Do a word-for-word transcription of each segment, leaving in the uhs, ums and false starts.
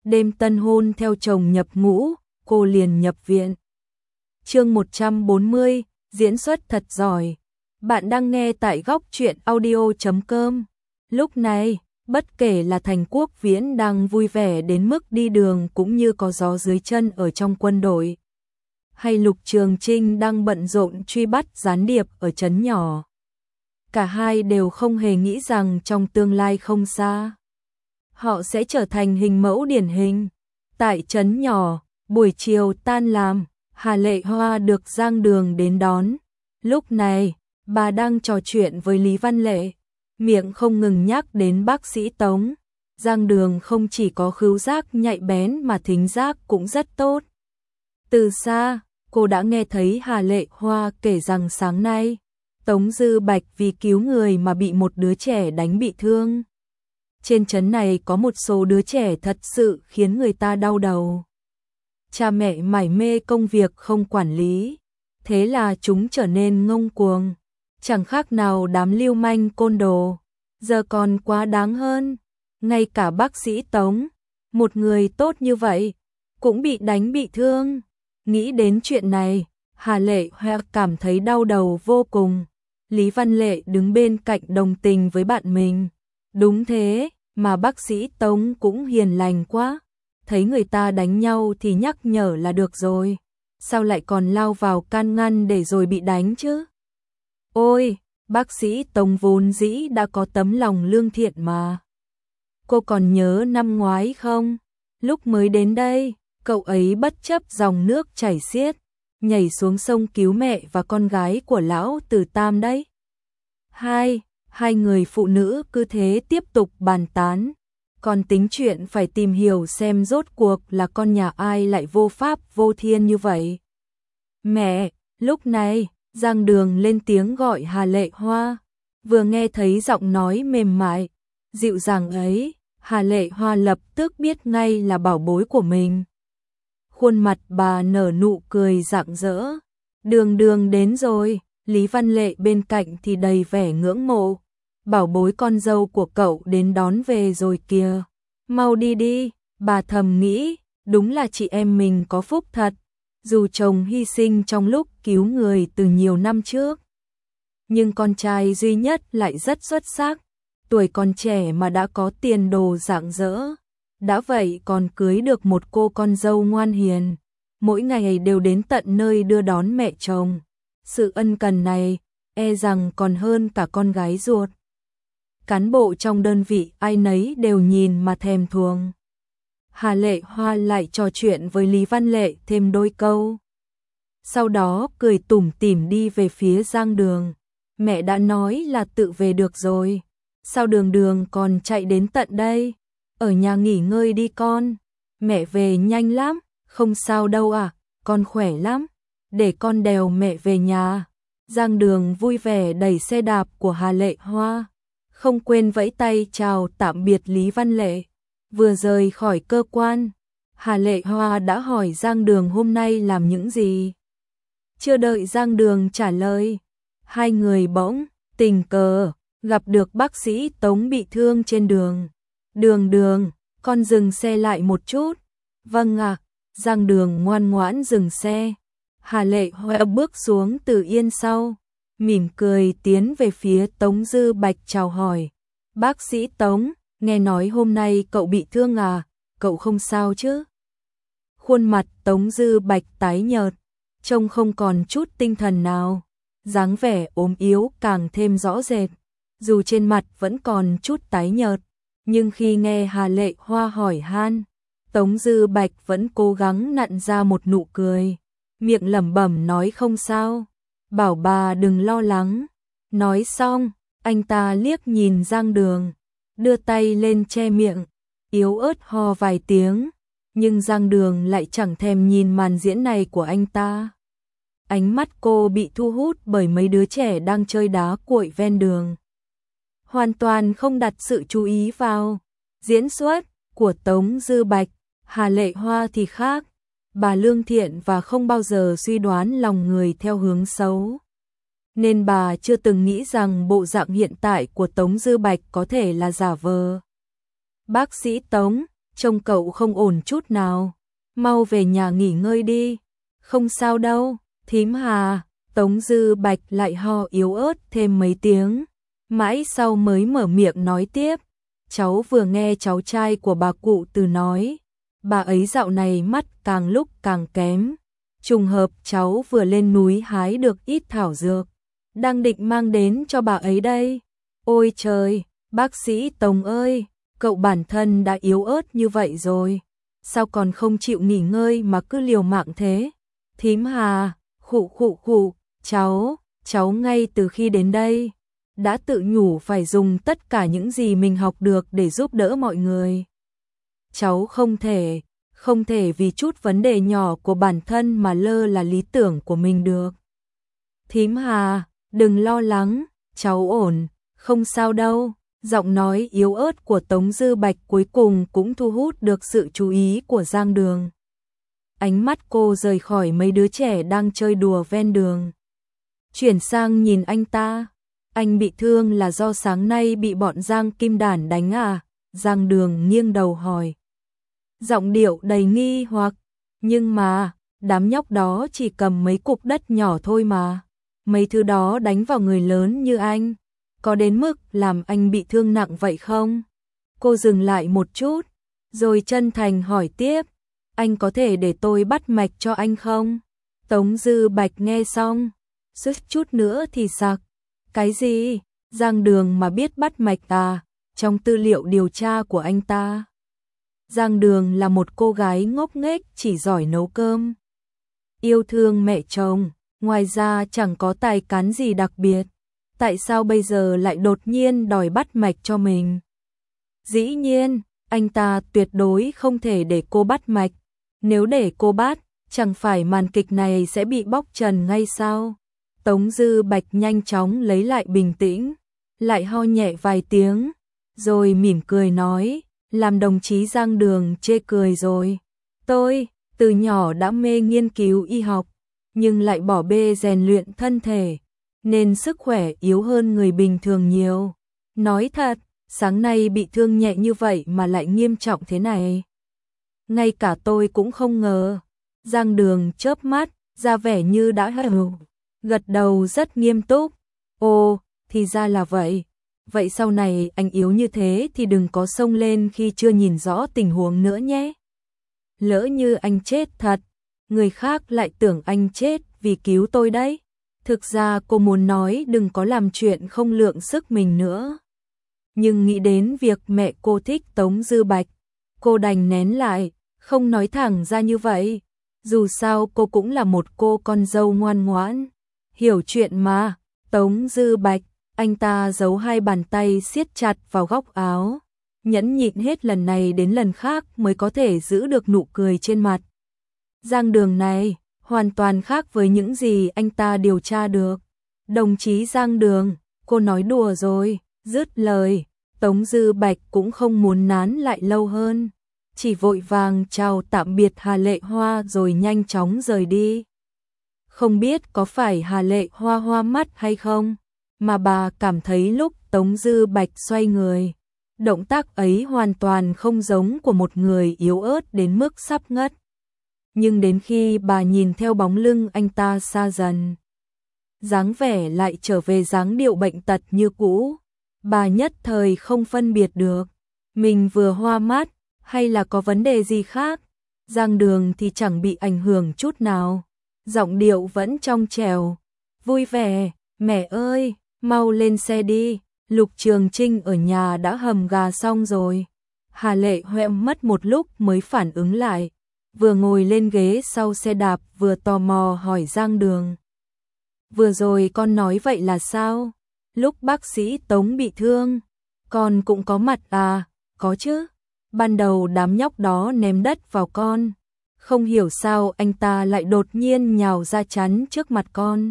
đêm tân hôn theo chồng nhập ngũ, cô liền nhập viện. Chương một trăm bốn mươi, diễn xuất thật giỏi. Bạn đang nghe tại góc truyện audio chấm com. Lúc này, bất kể là Thành Quốc Viễn đang vui vẻ đến mức đi đường cũng như có gió dưới chân ở trong quân đội, hay Lục Trường Trinh đang bận rộn truy bắt gián điệp ở trấn nhỏ, cả hai đều không hề nghĩ rằng trong tương lai không xa, họ sẽ trở thành hình mẫu điển hình. Tại trấn nhỏ, buổi chiều tan làm, Hà Lệ Hoa được Giang Đường đến đón. Lúc này, bà đang trò chuyện với Lý Văn Lệ, miệng không ngừng nhắc đến bác sĩ Tống. Giang Đường không chỉ có khứu giác nhạy bén mà thính giác cũng rất tốt. Từ xa, cô đã nghe thấy Hà Lệ Hoa kể rằng sáng nay, Tống Dư Bạch vì cứu người mà bị một đứa trẻ đánh bị thương. Trên trấn này có một số đứa trẻ thật sự khiến người ta đau đầu. Cha mẹ mải mê công việc không quản lý, thế là chúng trở nên ngông cuồng, chẳng khác nào đám lưu manh côn đồ. Giờ còn quá đáng hơn, ngay cả bác sĩ Tống, một người tốt như vậy, cũng bị đánh bị thương. Nghĩ đến chuyện này, Hà Lệ Hoa cảm thấy đau đầu vô cùng. Lý Văn Lệ đứng bên cạnh đồng tình với bạn mình. Đúng thế, mà bác sĩ Tống cũng hiền lành quá. Thấy người ta đánh nhau thì nhắc nhở là được rồi. Sao lại còn lao vào can ngăn để rồi bị đánh chứ? Ôi, bác sĩ Tống vốn dĩ đã có tấm lòng lương thiện mà. Cô còn nhớ năm ngoái không? Lúc mới đến đây, cậu ấy bất chấp dòng nước chảy xiết, nhảy xuống sông cứu mẹ và con gái của lão Từ Tam đấy. Hai, hai người phụ nữ cứ thế tiếp tục bàn tán, còn tính chuyện phải tìm hiểu xem rốt cuộc là con nhà ai lại vô pháp vô thiên như vậy. Mẹ, lúc này, Giang Đường lên tiếng gọi Hà Lệ Hoa, vừa nghe thấy giọng nói mềm mại, dịu dàng ấy, Hà Lệ Hoa lập tức biết ngay là bảo bối của mình. Khuôn mặt bà nở nụ cười rạng rỡ. Đường Đường đến rồi. Lý Văn Lệ bên cạnh thì đầy vẻ ngưỡng mộ. Bảo bối con dâu của cậu đến đón về rồi kìa. Mau đi đi, bà thầm nghĩ, đúng là chị em mình có phúc thật. Dù chồng hy sinh trong lúc cứu người từ nhiều năm trước, nhưng con trai duy nhất lại rất xuất sắc. Tuổi còn trẻ mà đã có tiền đồ rạng rỡ. Đã vậy còn cưới được một cô con dâu ngoan hiền, mỗi ngày đều đến tận nơi đưa đón mẹ chồng. Sự ân cần này, e rằng còn hơn cả con gái ruột. Cán bộ trong đơn vị ai nấy đều nhìn mà thèm thuồng. Hà Lệ Hoa lại trò chuyện với Lý Văn Lệ thêm đôi câu. Sau đó cười tủm tỉm đi về phía Giang Đường. Mẹ đã nói là tự về được rồi. Sao Đường Đường còn chạy đến tận đây? Ở nhà nghỉ ngơi đi con. Mẹ về nhanh lắm. Không sao đâu à, con khỏe lắm. Để con đèo mẹ về nhà. Giang Đường vui vẻ đẩy xe đạp của Hà Lệ Hoa, không quên vẫy tay chào tạm biệt Lý Văn Lệ. Vừa rời khỏi cơ quan, Hà Lệ Hoa đã hỏi Giang Đường hôm nay làm những gì. Chưa đợi Giang Đường trả lời, hai người bỗng tình cờ gặp được bác sĩ Tống bị thương trên đường. Đường Đường, con dừng xe lại một chút. Vâng ạ. Giang Đường ngoan ngoãn dừng xe. Hà Lệ Hoa bước xuống từ yên sau, mỉm cười tiến về phía Tống Dư Bạch chào hỏi. Bác sĩ Tống, nghe nói hôm nay cậu bị thương à, cậu không sao chứ? Khuôn mặt Tống Dư Bạch tái nhợt, trông không còn chút tinh thần nào, dáng vẻ ốm yếu càng thêm rõ rệt. Dù trên mặt vẫn còn chút tái nhợt, nhưng khi nghe Hà Lệ Hoa hỏi han, Tống Dư Bạch vẫn cố gắng nặn ra một nụ cười, miệng lẩm bẩm nói không sao, bảo bà đừng lo lắng. Nói xong, anh ta liếc nhìn Giang Đường, đưa tay lên che miệng, yếu ớt ho vài tiếng, nhưng Giang Đường lại chẳng thèm nhìn màn diễn này của anh ta. Ánh mắt cô bị thu hút bởi mấy đứa trẻ đang chơi đá cuội ven đường, hoàn toàn không đặt sự chú ý vào diễn xuất của Tống Dư Bạch. Hà Lệ Hoa thì khác, bà lương thiện và không bao giờ suy đoán lòng người theo hướng xấu, nên bà chưa từng nghĩ rằng bộ dạng hiện tại của Tống Dư Bạch có thể là giả vờ. Bác sĩ Tống, trông cậu không ổn chút nào, mau về nhà nghỉ ngơi đi. Không sao đâu, thím Hà. Tống Dư Bạch lại ho yếu ớt thêm mấy tiếng, mãi sau mới mở miệng nói tiếp. Cháu vừa nghe cháu trai của bà cụ Từ nói, bà ấy dạo này mắt càng lúc càng kém. Trùng hợp cháu vừa lên núi hái được ít thảo dược, đang định mang đến cho bà ấy đây. Ôi trời, bác sĩ Tống ơi, cậu bản thân đã yếu ớt như vậy rồi, sao còn không chịu nghỉ ngơi mà cứ liều mạng thế? Thím Hà, khụ khụ khụ, cháu, cháu ngay từ khi đến đây, đã tự nhủ phải dùng tất cả những gì mình học được để giúp đỡ mọi người. Cháu không thể, không thể vì chút vấn đề nhỏ của bản thân mà lơ là lý tưởng của mình được. Thím Hà, đừng lo lắng, cháu ổn, không sao đâu. Giọng nói yếu ớt của Tống Dư Bạch cuối cùng cũng thu hút được sự chú ý của Giang Đường. Ánh mắt cô rời khỏi mấy đứa trẻ đang chơi đùa ven đường, chuyển sang nhìn anh ta. Anh bị thương là do sáng nay bị bọn Giang Kim Đản đánh à? Giang Đường nghiêng đầu hỏi, giọng điệu đầy nghi hoặc. Nhưng mà, đám nhóc đó chỉ cầm mấy cục đất nhỏ thôi mà. Mấy thứ đó đánh vào người lớn như anh, có đến mức làm anh bị thương nặng vậy không? Cô dừng lại một chút, rồi chân thành hỏi tiếp, anh có thể để tôi bắt mạch cho anh không? Tống Dư Bạch nghe xong, suýt chút nữa thì sặc. Cái gì? Giang Đường mà biết bắt mạch à? Trong tư liệu điều tra của anh ta, Giang Đường là một cô gái ngốc nghếch chỉ giỏi nấu cơm, yêu thương mẹ chồng, ngoài ra chẳng có tài cán gì đặc biệt. Tại sao bây giờ lại đột nhiên đòi bắt mạch cho mình? Dĩ nhiên, anh ta tuyệt đối không thể để cô bắt mạch. Nếu để cô bắt, chẳng phải màn kịch này sẽ bị bóc trần ngay sao? Tống Dư Bạch nhanh chóng lấy lại bình tĩnh, lại ho nhẹ vài tiếng, rồi mỉm cười nói, làm đồng chí Giang Đường chê cười rồi. Tôi, từ nhỏ đã mê nghiên cứu y học, nhưng lại bỏ bê rèn luyện thân thể, nên sức khỏe yếu hơn người bình thường nhiều. Nói thật, sáng nay bị thương nhẹ như vậy mà lại nghiêm trọng thế này. Ngay cả tôi cũng không ngờ. Giang Đường chớp mắt, ra vẻ như đã hiểu, gật đầu rất nghiêm túc. Ồ, thì ra là vậy. Vậy sau này anh yếu như thế thì đừng có xông lên khi chưa nhìn rõ tình huống nữa nhé. Lỡ như anh chết thật, người khác lại tưởng anh chết vì cứu tôi đấy. Thực ra cô muốn nói đừng có làm chuyện không lượng sức mình nữa. Nhưng nghĩ đến việc mẹ cô thích Tống Dư Bạch, cô đành nén lại, không nói thẳng ra như vậy. Dù sao cô cũng là một cô con dâu ngoan ngoãn, hiểu chuyện mà. Tống Dư Bạch, anh ta giấu hai bàn tay siết chặt vào góc áo, nhẫn nhịn hết lần này đến lần khác mới có thể giữ được nụ cười trên mặt. Giang Đường này hoàn toàn khác với những gì anh ta điều tra được. Đồng chí Giang Đường, cô nói đùa rồi. Dứt lời, Tống Dư Bạch cũng không muốn nán lại lâu hơn, chỉ vội vàng chào tạm biệt Hà Lệ Hoa rồi nhanh chóng rời đi. Không biết có phải Hà Lệ Hoa hoa mắt hay không, mà bà cảm thấy lúc Tống Dư Bạch xoay người, động tác ấy hoàn toàn không giống của một người yếu ớt đến mức sắp ngất. Nhưng đến khi bà nhìn theo bóng lưng anh ta xa dần, dáng vẻ lại trở về dáng điệu bệnh tật như cũ, bà nhất thời không phân biệt được mình vừa hoa mắt hay là có vấn đề gì khác. Giang Đường thì chẳng bị ảnh hưởng chút nào, giọng điệu vẫn trong trẻo, vui vẻ. Mẹ ơi, mau lên xe đi, Lục Trường Trinh ở nhà đã hầm gà xong rồi. Hà Lệ Hoa mất một lúc mới phản ứng lại, vừa ngồi lên ghế sau xe đạp vừa tò mò hỏi Giang Đường, vừa rồi con nói vậy là sao? Lúc bác sĩ Tống bị thương, con cũng có mặt à? Có chứ, ban đầu đám nhóc đó ném đất vào con, không hiểu sao anh ta lại đột nhiên nhào ra chắn trước mặt con.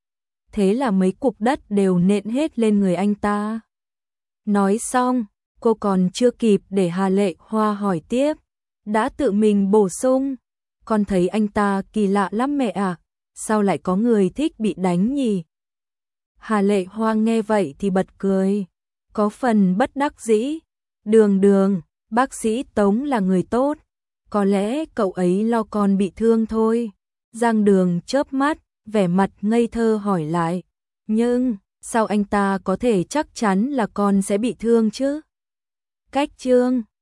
Thế là mấy cục đất đều nện hết lên người anh ta. Nói xong, cô còn chưa kịp để Hà Lệ Hoa hỏi tiếp, đã tự mình bổ sung, con thấy anh ta kỳ lạ lắm mẹ ạ, sao lại có người thích bị đánh nhỉ? Hà Lệ Hoa nghe vậy thì bật cười, có phần bất đắc dĩ. Đường Đường, Bác sĩ Tống là người tốt, có lẽ cậu ấy lo con bị thương thôi. Giang Đường chớp mắt, vẻ mặt ngây thơ hỏi lại, nhưng sao anh ta có thể chắc chắn là con sẽ bị thương chứ? Cách Trương